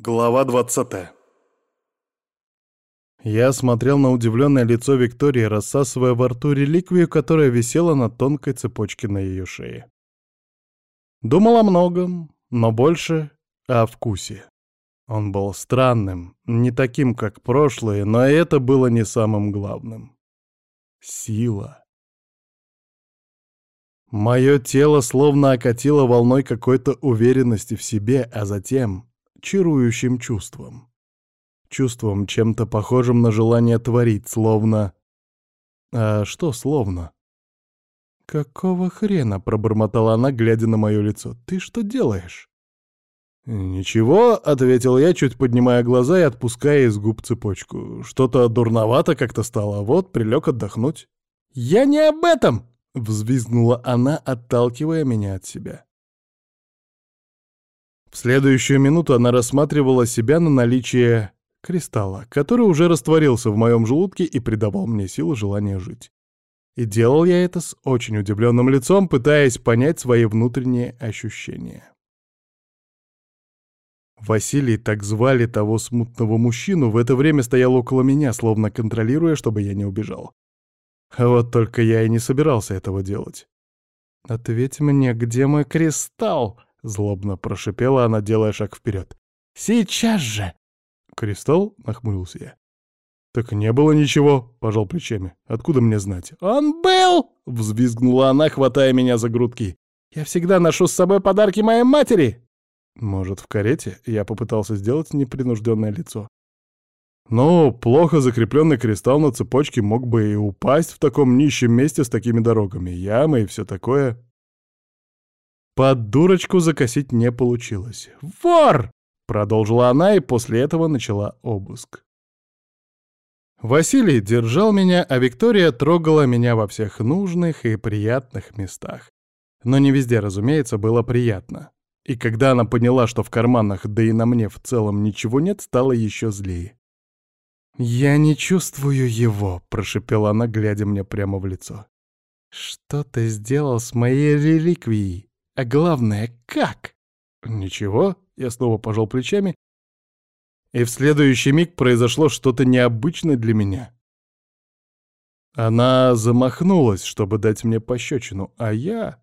Глава 20. Я смотрел на удивленное лицо Виктории, рассасывая во рту реликвию, которая висела на тонкой цепочке на ее шее. Думал о многом, но больше о вкусе. Он был странным, не таким, как прошлое, но это было не самым главным. Сила. Мое тело словно окатило волной какой-то уверенности в себе, а затем чарующим чувством. Чувством, чем-то похожим на желание творить, словно... А что словно? «Какого хрена?» — пробормотала она, глядя на мое лицо. «Ты что делаешь?» «Ничего», — ответил я, чуть поднимая глаза и отпуская из губ цепочку. «Что-то дурновато как-то стало, вот, прилег отдохнуть». «Я не об этом!» — взвизгнула она, отталкивая меня от себя. В следующую минуту она рассматривала себя на наличие кристалла, который уже растворился в моем желудке и придавал мне силы желания жить. И делал я это с очень удивленным лицом, пытаясь понять свои внутренние ощущения. Василий, так звали того смутного мужчину, в это время стоял около меня, словно контролируя, чтобы я не убежал. Вот только я и не собирался этого делать. «Ответь мне, где мой кристалл?» — злобно прошипела она, делая шаг вперед. «Сейчас же!» «Кристалл?» — нахмурился я. «Так не было ничего», — пожал плечами. «Откуда мне знать?» «Он был!» — взвизгнула она, хватая меня за грудки. «Я всегда ношу с собой подарки моей матери!» «Может, в карете?» — я попытался сделать непринужденное лицо. «Ну, плохо закрепленный кристалл на цепочке мог бы и упасть в таком нищем месте с такими дорогами, ямы и все такое». Под дурочку закосить не получилось. «Вор!» — продолжила она и после этого начала обыск. Василий держал меня, а Виктория трогала меня во всех нужных и приятных местах. Но не везде, разумеется, было приятно. И когда она поняла, что в карманах, да и на мне в целом ничего нет, стало еще злее. «Я не чувствую его», — прошепела она, глядя мне прямо в лицо. «Что ты сделал с моей реликвией? А главное, как?» «Ничего», — я снова пожал плечами, и в следующий миг произошло что-то необычное для меня. Она замахнулась, чтобы дать мне пощечину, а я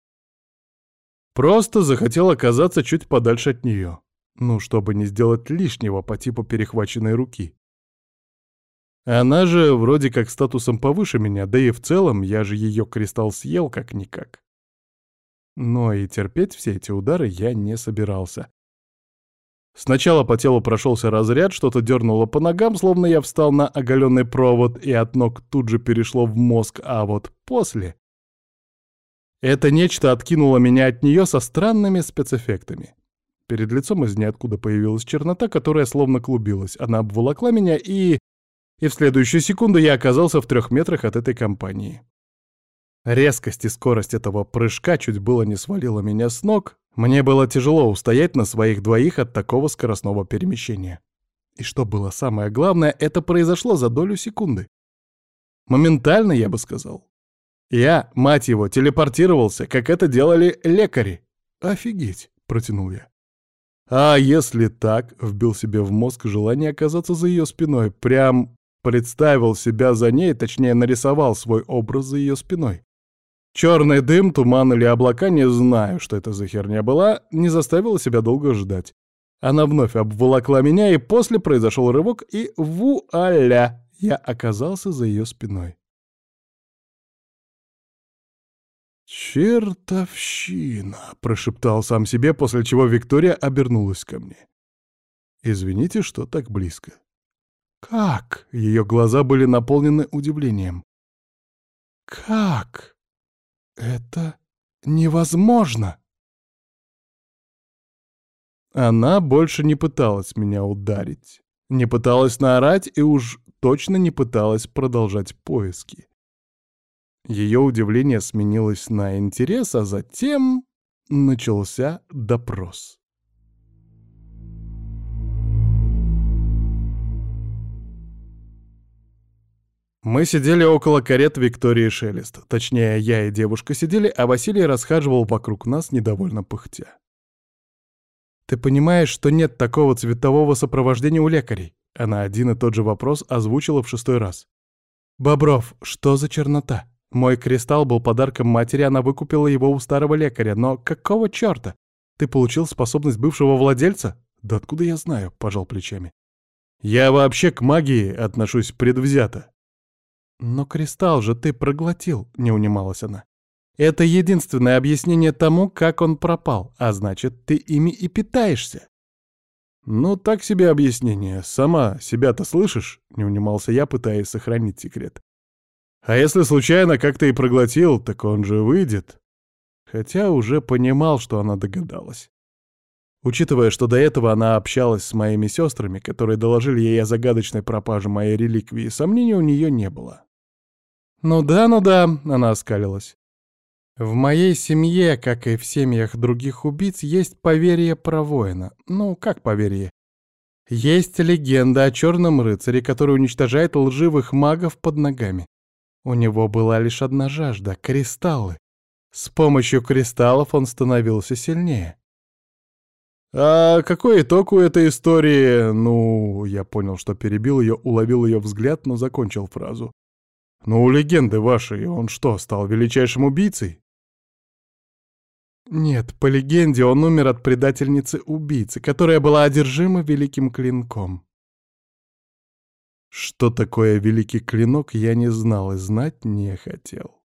просто захотел оказаться чуть подальше от нее, чтобы не сделать лишнего по типу перехваченной руки. Она же вроде как статусом повыше меня, да и в целом я же ее кристалл съел как-никак. Но и терпеть все эти удары я не собирался. Сначала по телу прошелся разряд, что-то дернуло по ногам, словно я встал на оголенный провод, и от ног тут же перешло в мозг, а вот после... Это нечто откинуло меня от нее со странными спецэффектами. Перед лицом из ниоткуда появилась чернота, которая словно клубилась. Она обволокла меня, и в следующую секунду я оказался в 3 метрах от этой компании. Резкость и скорость этого прыжка чуть было не свалила меня с ног. Мне было тяжело устоять на своих двоих от такого скоростного перемещения. И что было самое главное, это произошло за долю секунды. Моментально, я бы сказал. Я, мать его, телепортировался, как это делали лекари. «Офигеть!» — протянул я. А если так, вбил себе в мозг желание оказаться за ее спиной, прям представил себя за ней, точнее нарисовал свой образ за ее спиной. Черный дым, туман или облака, не знаю, что это за херня была, не заставила себя долго ждать. Она вновь обволокла меня, и после произошел рывок, и вуаля! Я оказался за ее спиной. «Чертовщина!» — прошептал сам себе, после чего Виктория обернулась ко мне. «Извините, что так близко». «Как?» — ее глаза были наполнены удивлением. «Как? Это невозможно!» Она больше не пыталась меня ударить, не пыталась наорать и уж точно не пыталась продолжать поиски. Ее удивление сменилось на интерес, а затем начался допрос. Мы сидели около карет Виктории Шелест. Точнее, я и девушка сидели, а Василий расхаживал вокруг нас, недовольно пыхтя. Ты понимаешь, что нет такого цветового сопровождения у лекарей?» Она один и тот же вопрос озвучила в 6-й раз. «Бобров, что за чернота? Мой кристалл был подарком матери, она выкупила его у старого лекаря, но какого чёрта? Ты получил способность бывшего владельца?» «Да откуда я знаю?» — пожал плечами. «Я вообще к магии отношусь предвзято». «Но кристалл же ты проглотил», — не унималась она. «Это единственное объяснение тому, как он пропал, а значит, ты ими и питаешься». «Ну, так себе объяснение. Сама себя-то слышишь?» — не унимался я, пытаясь сохранить секрет. «А если случайно как-то и проглотил, так он же выйдет». Хотя уже понимал, что она догадалась. Учитывая, что до этого она общалась с моими сестрами, которые доложили ей о загадочной пропаже моей реликвии, сомнений у нее не было. «Ну да, она оскалилась. «В моей семье, как и в семьях других убийц, есть поверье про воина. Ну, как поверье? Есть легенда о черном рыцаре, который уничтожает лживых магов под ногами. У него была лишь одна жажда — кристаллы. С помощью кристаллов он становился сильнее». «А какой итог у этой истории?» Ну, я понял, что перебил ее, уловил ее взгляд, но закончил фразу. «Ну, у легенды вашей он что, стал величайшим убийцей?» «Нет, по легенде он умер от предательницы-убийцы, которая была одержима великим клинком». Что такое великий клинок, я не знал и знать не хотел.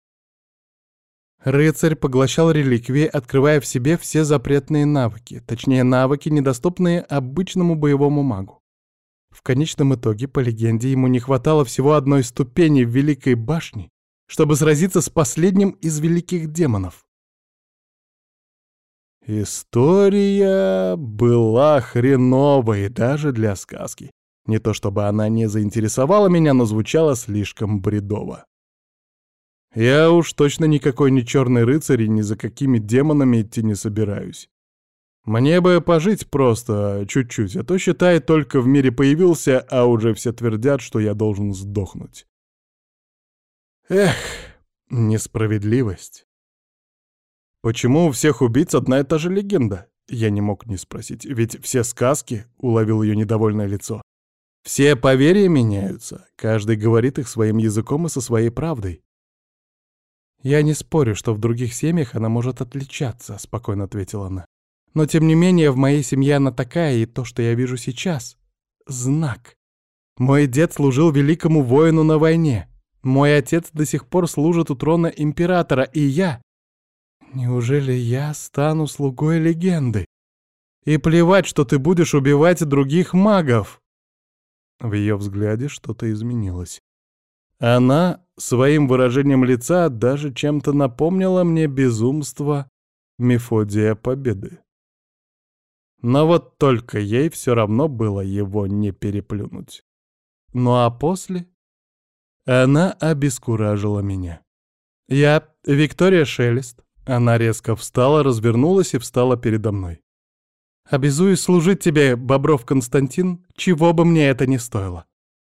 Рыцарь поглощал реликвии, открывая в себе все запретные навыки, точнее навыки, недоступные обычному боевому магу. В конечном итоге, по легенде, ему не хватало всего одной ступени в Великой башне, чтобы сразиться с последним из великих демонов. История была хреновой даже для сказки. Не то чтобы она не заинтересовала меня, но звучала слишком бредово. Я уж точно никакой не черный рыцарь и ни за какими демонами идти не собираюсь. Мне бы пожить просто чуть-чуть, а то, считай, только в мире появился, а уже все твердят, что я должен сдохнуть. Эх, несправедливость. Почему у всех убийц одна и та же легенда? Я не мог не спросить, ведь все сказки, уловил ее недовольное лицо. Все поверья меняются, каждый говорит их своим языком и со своей правдой. «Я не спорю, что в других семьях она может отличаться», — спокойно ответила она. «Но тем не менее в моей семье она такая, и то, что я вижу сейчас — знак. Мой дед служил великому воину на войне. Мой отец до сих пор служит у трона императора, и я... Неужели я стану слугой легенды? И плевать, что ты будешь убивать других магов!» В ее взгляде что-то изменилось. Она своим выражением лица даже чем-то напомнила мне безумство Мефодия Победы. Но вот только ей все равно было его не переплюнуть. Ну а после она обескуражила меня. «Я Виктория Шелест». Она резко встала, развернулась и встала передо мной. «Обязуюсь служить тебе, Бобров Константин, чего бы мне это ни стоило».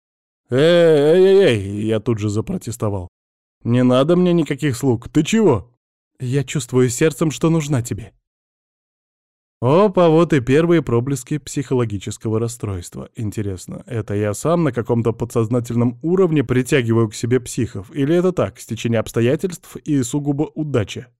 «Эй, я тут же запротестовал. «Не надо мне никаких слуг, ты чего?» «Я чувствую сердцем, что нужна тебе». Опа, вот и первые проблески психологического расстройства. Интересно, это я сам на каком-то подсознательном уровне притягиваю к себе психов, или это так, стечение обстоятельств и сугубо удача?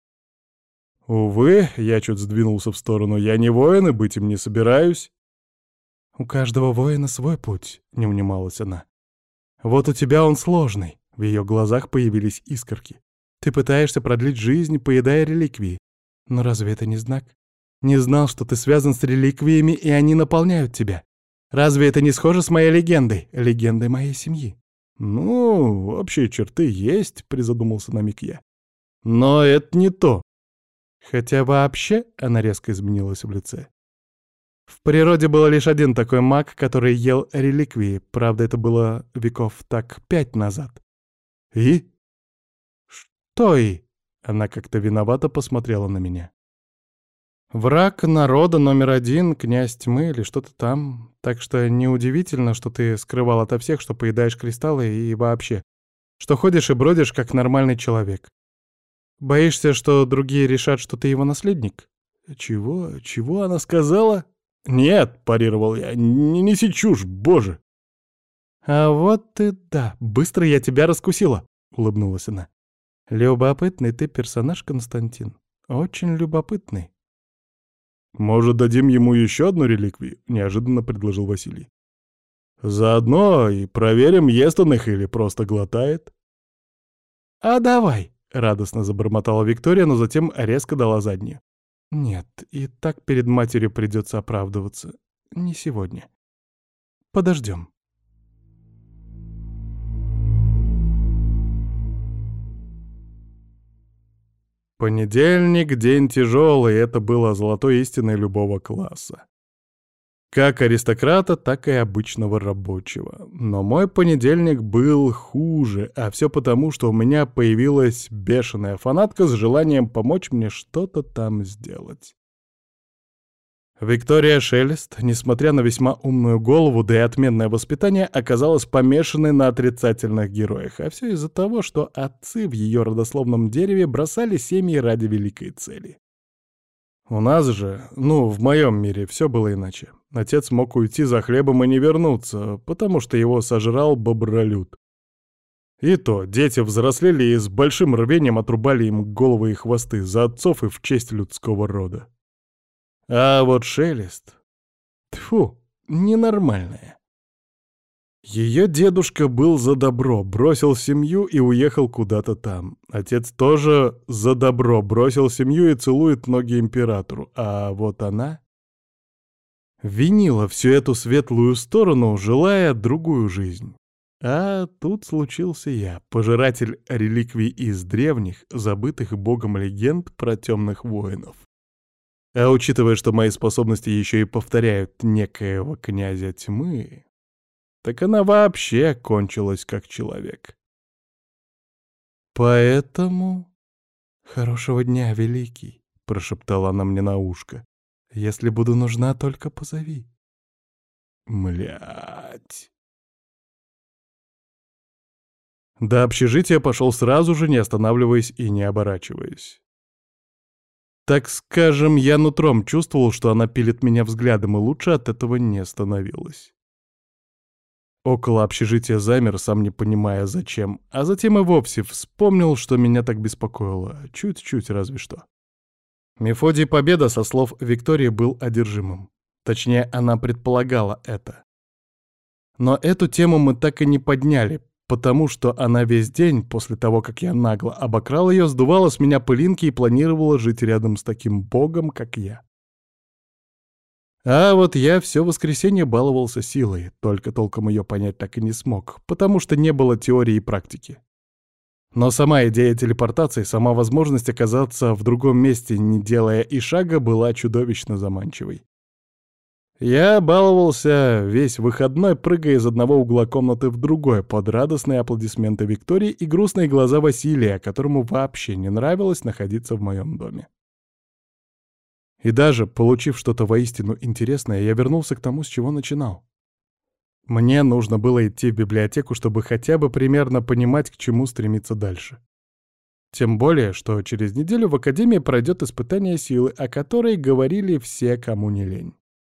Увы, я чуть сдвинулся в сторону, я не воин и быть им не собираюсь. «У каждого воина свой путь», — не унималась она. «Вот у тебя он сложный». В ее глазах появились искорки. «Ты пытаешься продлить жизнь, поедая реликвии. Но разве это не знак? Не знал, что ты связан с реликвиями, и они наполняют тебя. Разве это не схоже с моей легендой, легендой моей семьи?» «Ну, общие черты есть», — призадумался на миг я. «Но это не то». Хотя вообще она резко изменилась в лице. В природе был лишь один такой маг, который ел реликвии. Правда, это было веков так 5 назад. «И?» «Что «и?» Она как-то виновато посмотрела на меня. «Враг народа номер 1, князь тьмы или что-то там. Так что неудивительно, что ты скрывал ото всех, что поедаешь кристаллы и вообще, что ходишь и бродишь, как нормальный человек. Боишься, что другие решат, что ты его наследник? Чего? Чего она сказала? Нет, парировал я, не неси чушь, боже. А вот ты да, быстро я тебя раскусила, улыбнулась она. Любопытный ты персонаж, Константин. Очень любопытный. Может, дадим ему еще одну реликвию? Неожиданно предложил Василий. Заодно и проверим, ест он их или просто глотает. А давай, радостно забормотала Виктория, но затем резко дала заднюю. Нет, и так перед матерью придется оправдываться. Не сегодня. Подождем. Понедельник — день тяжелый, это было золотой истиной любого класса. Как аристократа, так и обычного рабочего. Но мой понедельник был хуже, а все потому, что у меня появилась бешеная фанатка с желанием помочь мне что-то там сделать. Виктория Шелест, несмотря на весьма умную голову, да и отменное воспитание, оказалась помешанной на отрицательных героях, а все из-за того, что отцы в ее родословном дереве бросали семьи ради великой цели. У нас же, в моем мире, все было иначе. Отец мог уйти за хлебом и не вернуться, потому что его сожрал бобролюд. И то, дети взрослели и с большим рвением отрубали им головы и хвосты за отцов и в честь людского рода. А вот Шелест... Тьфу, ненормальная. Ее дедушка был за добро, бросил семью и уехал куда-то там. Отец тоже за добро, бросил семью и целует ноги императору. А вот она... винила всю эту светлую сторону, желая другую жизнь. А тут случился я, пожиратель реликвий из древних, забытых богом легенд про темных воинов. А учитывая, что мои способности еще и повторяют некоего князя тьмы, так она вообще кончилась как человек. Поэтому... «Хорошего дня, Великий», — прошептала она мне на ушко. «Если буду нужна, только позови». Млять. До общежития пошел сразу же, не останавливаясь и не оборачиваясь. Так скажем, я нутром чувствовал, что она пилит меня взглядом, и лучше от этого не становилось. Около общежития замер, сам не понимая зачем, а затем и вовсе вспомнил, что меня так беспокоило, чуть-чуть разве что. Мефодий Победа, со слов Виктории, был одержимым. Точнее, она предполагала это. Но эту тему мы так и не подняли, потому что она весь день, после того, как я нагло обокрал ее, сдувала с меня пылинки и планировала жить рядом с таким богом, как я. А вот я все воскресенье баловался силой, только толком ее понять так и не смог, потому что не было теории и практики. Но сама идея телепортации, сама возможность оказаться в другом месте, не делая и шага, была чудовищно заманчивой. Я баловался весь выходной, прыгая из одного угла комнаты в другой, под радостные аплодисменты Виктории и грустные глаза Василия, которому вообще не нравилось находиться в моем доме. И даже, получив что-то воистину интересное, я вернулся к тому, с чего начинал. Мне нужно было идти в библиотеку, чтобы хотя бы примерно понимать, к чему стремиться дальше. Тем более, что через неделю в академии пройдет испытание силы, о которой говорили все, кому не лень.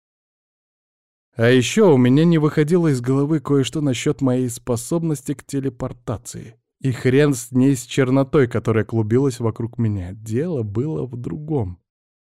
А еще у меня не выходило из головы кое-что насчет моей способности к телепортации. И хрен с ней, с чернотой, которая клубилась вокруг меня. Дело было в другом.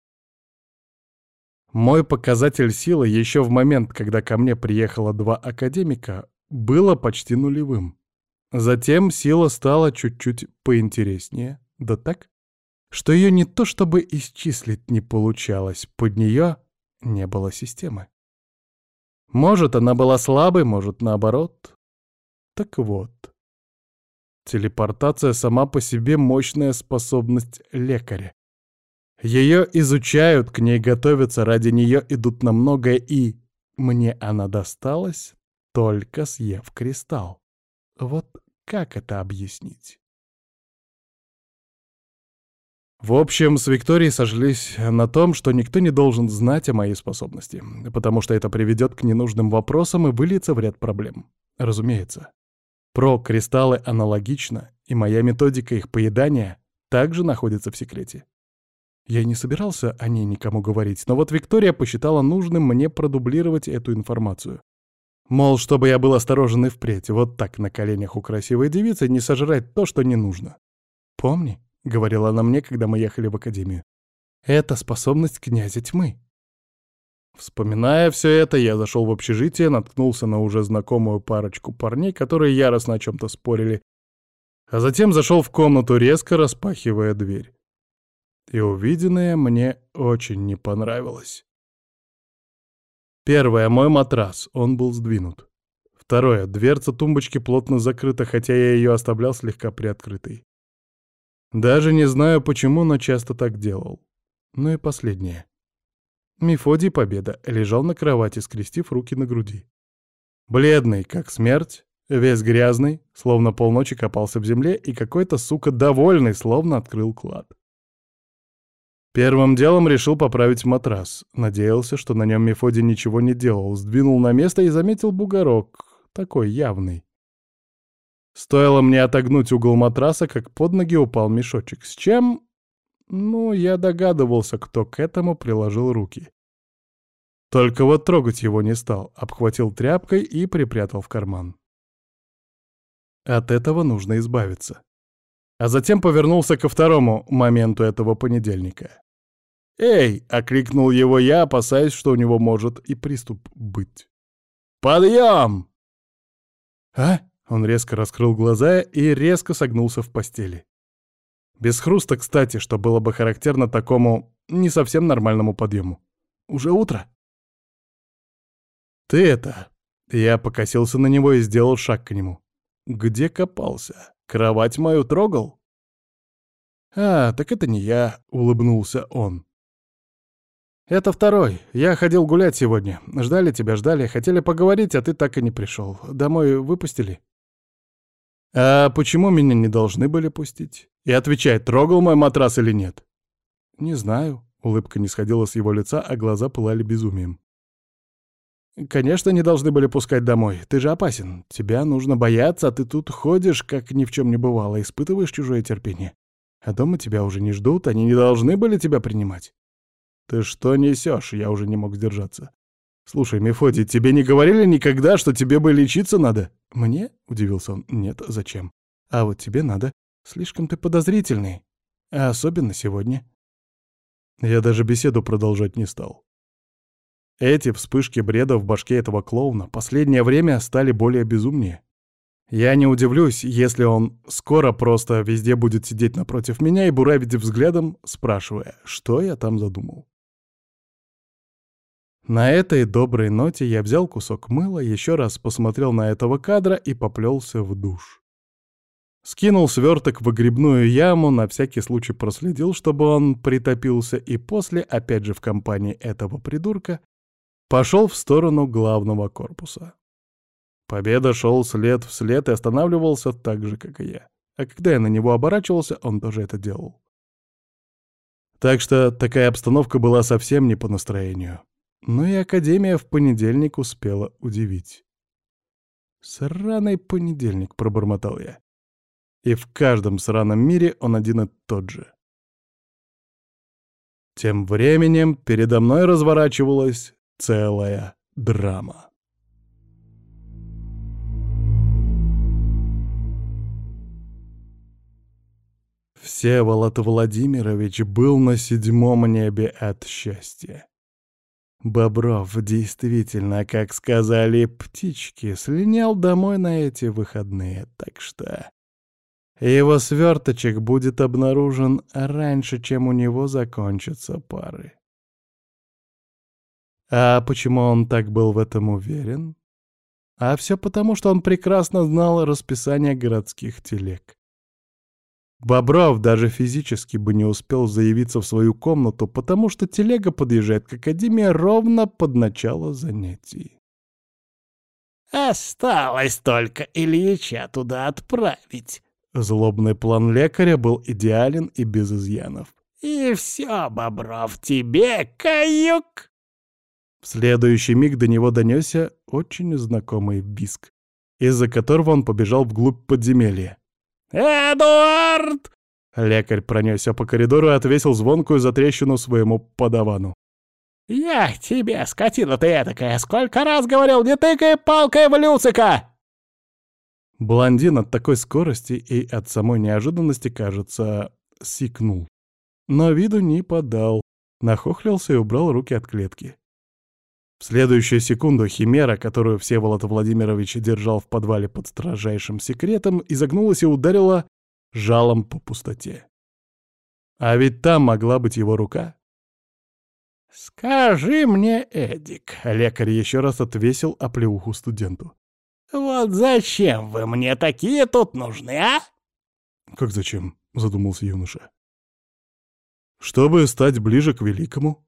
Мой показатель силы еще в момент, когда ко мне приехало 2 академика, было почти нулевым. Затем сила стала чуть-чуть поинтереснее, да так, что ее не то чтобы исчислить не получалось, под нее не было системы. Может, она была слабой, может, наоборот. Так вот, телепортация сама по себе мощная способность лекаря. Ее изучают, к ней готовятся, ради нее идут на многое, и мне она досталась, только съев кристалл. Вот как это объяснить? В общем, с Викторией сошлись на том, что никто не должен знать о моей способности, потому что это приведет к ненужным вопросам и выльется в ряд проблем. Разумеется. Про кристаллы аналогично, и моя методика их поедания также находится в секрете. Я и не собирался о ней никому говорить, но вот Виктория посчитала нужным мне продублировать эту информацию. Мол, чтобы я был осторожен и впредь, вот так на коленях у красивой девицы не сожрать то, что не нужно. «Помни», — говорила она мне, когда мы ехали в академию, — «это способность князя тьмы». Вспоминая все это, я зашел в общежитие, наткнулся на уже знакомую парочку парней, которые яростно о чем-то спорили, а затем зашел в комнату, резко распахивая дверь. И увиденное мне очень не понравилось. Первое — мой матрас, он был сдвинут. Второе — дверца тумбочки плотно закрыта, хотя я ее оставлял слегка приоткрытой. Даже не знаю почему, но часто так делал. Ну и последнее. Мефодий Победа лежал на кровати, скрестив руки на груди. Бледный, как смерть, весь грязный, словно полночи копался в земле, и какой-то, сука, довольный, словно открыл клад. Первым делом решил поправить матрас. Надеялся, что на нем Мефодий ничего не делал, сдвинул на место и заметил бугорок, такой явный. Стоило мне отогнуть угол матраса, как под ноги упал мешочек. С чем? Ну, я догадывался, кто к этому приложил руки. Только вот трогать его не стал, обхватил тряпкой и припрятал в карман. От этого нужно избавиться. А затем повернулся ко второму моменту этого понедельника. «Эй!» — окликнул его я, опасаясь, что у него может и приступ быть. «Подъем!» «А?» — он резко раскрыл глаза и резко согнулся в постели. Без хруста, кстати, что было бы характерно такому не совсем нормальному подъему. «Уже утро?» «Ты это...» — я покосился на него и сделал шаг к нему. «Где копался? Кровать мою трогал?» «А, так это не я», — улыбнулся он. «Это второй. Я ходил гулять сегодня. Ждали тебя, ждали. Хотели поговорить, а ты так и не пришел. Домой выпустили?» «А почему меня не должны были пустить? И отвечай, трогал мой матрас или нет?» «Не знаю». Улыбка не сходила с его лица, а глаза пылали безумием. «Конечно, не должны были пускать домой. Ты же опасен. Тебя нужно бояться, а ты тут ходишь, как ни в чем не бывало, испытываешь чужое терпение. А дома тебя уже не ждут, они не должны были тебя принимать». «Ты что несешь?» — я уже не мог сдержаться. «Слушай, Мефодий, тебе не говорили никогда, что тебе бы лечиться надо?» «Мне?» — удивился он. «Нет, зачем? А вот тебе надо. Слишком ты подозрительный. А особенно сегодня». Я даже беседу продолжать не стал. Эти вспышки бреда в башке этого клоуна последнее время стали более безумнее. Я не удивлюсь, если он скоро просто везде будет сидеть напротив меня и буравить взглядом, спрашивая, что я там задумал. На этой доброй ноте я взял кусок мыла, еще раз посмотрел на этого кадра и поплелся в душ. Скинул сверток в выгребную яму, на всякий случай проследил, чтобы он притопился, и после, опять же в компании этого придурка, пошел в сторону главного корпуса. Победа шел след в след и останавливался так же, как и я. А когда я на него оборачивался, он тоже это делал. Так что такая обстановка была совсем не по настроению. Но и Академия в понедельник успела удивить. «Сраный понедельник», — пробормотал я. И в каждом сраном мире он один и тот же. Тем временем передо мной разворачивалась целая драма. Всеволод Владимирович был на 7-м небе от счастья. Бобров действительно, как сказали птички, слинял домой на эти выходные, так что его сверточек будет обнаружен раньше, чем у него закончатся пары. А почему он так был в этом уверен? А все потому, что он прекрасно знал расписание городских телег. Бобров даже физически бы не успел заявиться в свою комнату, потому что телега подъезжает к академии ровно под начало занятий. «Осталось только Ильича туда отправить». Злобный план лекаря был идеален и без изъянов. «И все, Бобров, тебе каюк!» В следующий миг до него донесся очень знакомый визг, из-за которого он побежал вглубь подземелья. «Эдуард!» Лекарь пронесся по коридору и отвесил звонкую затрещину своему подавану. «Я тебе, скотина ты этакая, сколько раз говорил, не тыкай палкой в Люцика!» Блондин от такой скорости и от самой неожиданности, кажется, сикнул. Но виду не подал, нахохлился и убрал руки от клетки. В следующую секунду химера, которую Всеволод Владимирович держал в подвале под строжайшим секретом, изогнулась и ударила жалом по пустоте. А ведь там могла быть его рука. «Скажи мне, Эдик, Лекарь еще раз отвесил оплеуху студенту. вот зачем вы мне такие тут нужны, а?» «Как зачем?» — задумался юноша. «Чтобы стать ближе к великому».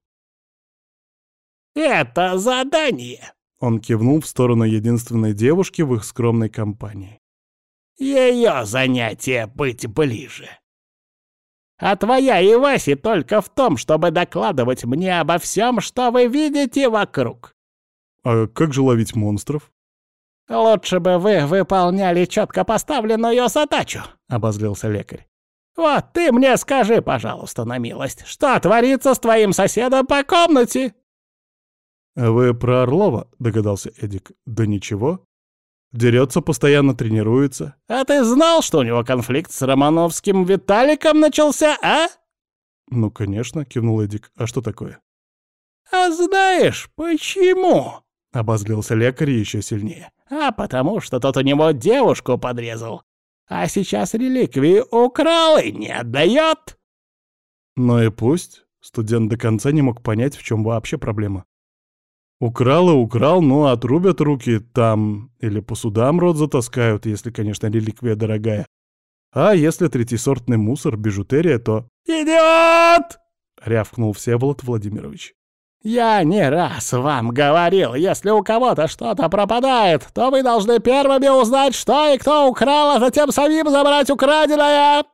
«Это задание!» Он кивнул в сторону единственной девушки в их скромной компании. Ее занятие быть ближе. А твоя и Васи только в том, чтобы докладывать мне обо всем, что вы видите вокруг. «А как же ловить монстров?» Лучше бы вы выполняли четко поставленную задачу, — обозлился лекарь. Вот ты мне скажи, пожалуйста, на милость, что творится с твоим соседом по комнате? «Вы про Орлова?» — догадался Эдик. «Да ничего. Дерется, постоянно тренируется». А ты знал, что у него конфликт с Романовским Виталиком начался, а? «Ну, конечно», — кивнул Эдик. «А что такое?» А знаешь, почему? — обозлился лекарь еще сильнее. А потому что тот у него девушку подрезал, а сейчас реликвии украл и не отдает. «Ну и пусть». Студент до конца не мог понять, в чем вообще проблема. Украл и украл, ну отрубят руки там, или по судам рот затаскают, если, конечно, реликвия дорогая. А если третьесортный мусор, бижутерия, то... «Идиот!» — рявкнул Всеволод Владимирович. «Я не раз вам говорил, если у кого-то что-то пропадает, то вы должны первыми узнать, что и кто украл, а затем самим забрать украденное!»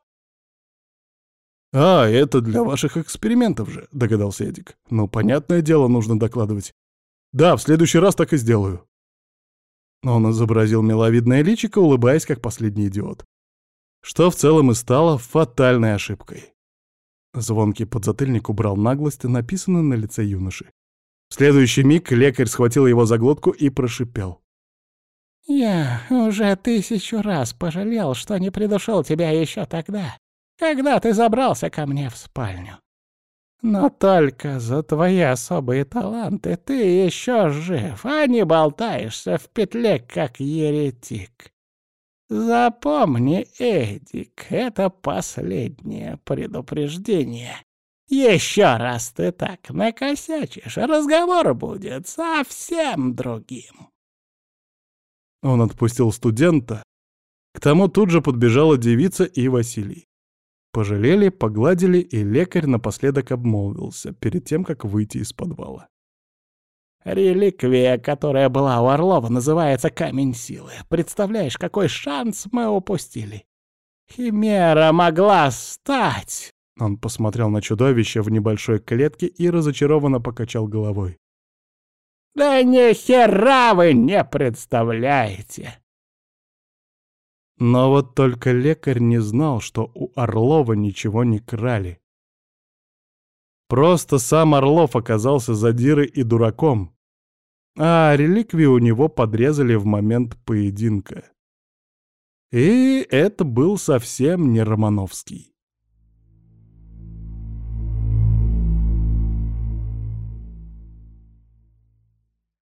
«А, это для ваших экспериментов же», — догадался Эдик. «Ну, понятное дело, нужно докладывать. Да, в следующий раз так и сделаю». Он изобразил миловидное личико, улыбаясь, как последний идиот. Что в целом и стало фатальной ошибкой. Звонкий подзатыльник убрал наглость, написанную на лице юноши. В следующий миг лекарь схватил его за глотку и прошипел. «Я уже 1000 раз пожалел, что не придушил тебя еще тогда, когда ты забрался ко мне в спальню. Но только за твои особые таланты ты еще жив, а не болтаешься в петле, как еретик. Запомни, Эдик, это последнее предупреждение. Еще раз ты так накосячишь, разговор будет совсем другим». Он отпустил студента. К тому тут же подбежала девица и Василий. Пожалели, погладили, и лекарь напоследок обмолвился перед тем, как выйти из подвала. «Реликвия, которая была у Орлова, называется Камень Силы. Представляешь, какой шанс мы упустили? Химера могла стать!» Он посмотрел на чудовище в небольшой клетке и разочарованно покачал головой. «Да ни хера вы не представляете!» Но вот только лекарь не знал, что у Орлова ничего не крали. Просто сам Орлов оказался задирой и дураком, а реликвии у него подрезали в момент поединка. И это был совсем не Романовский.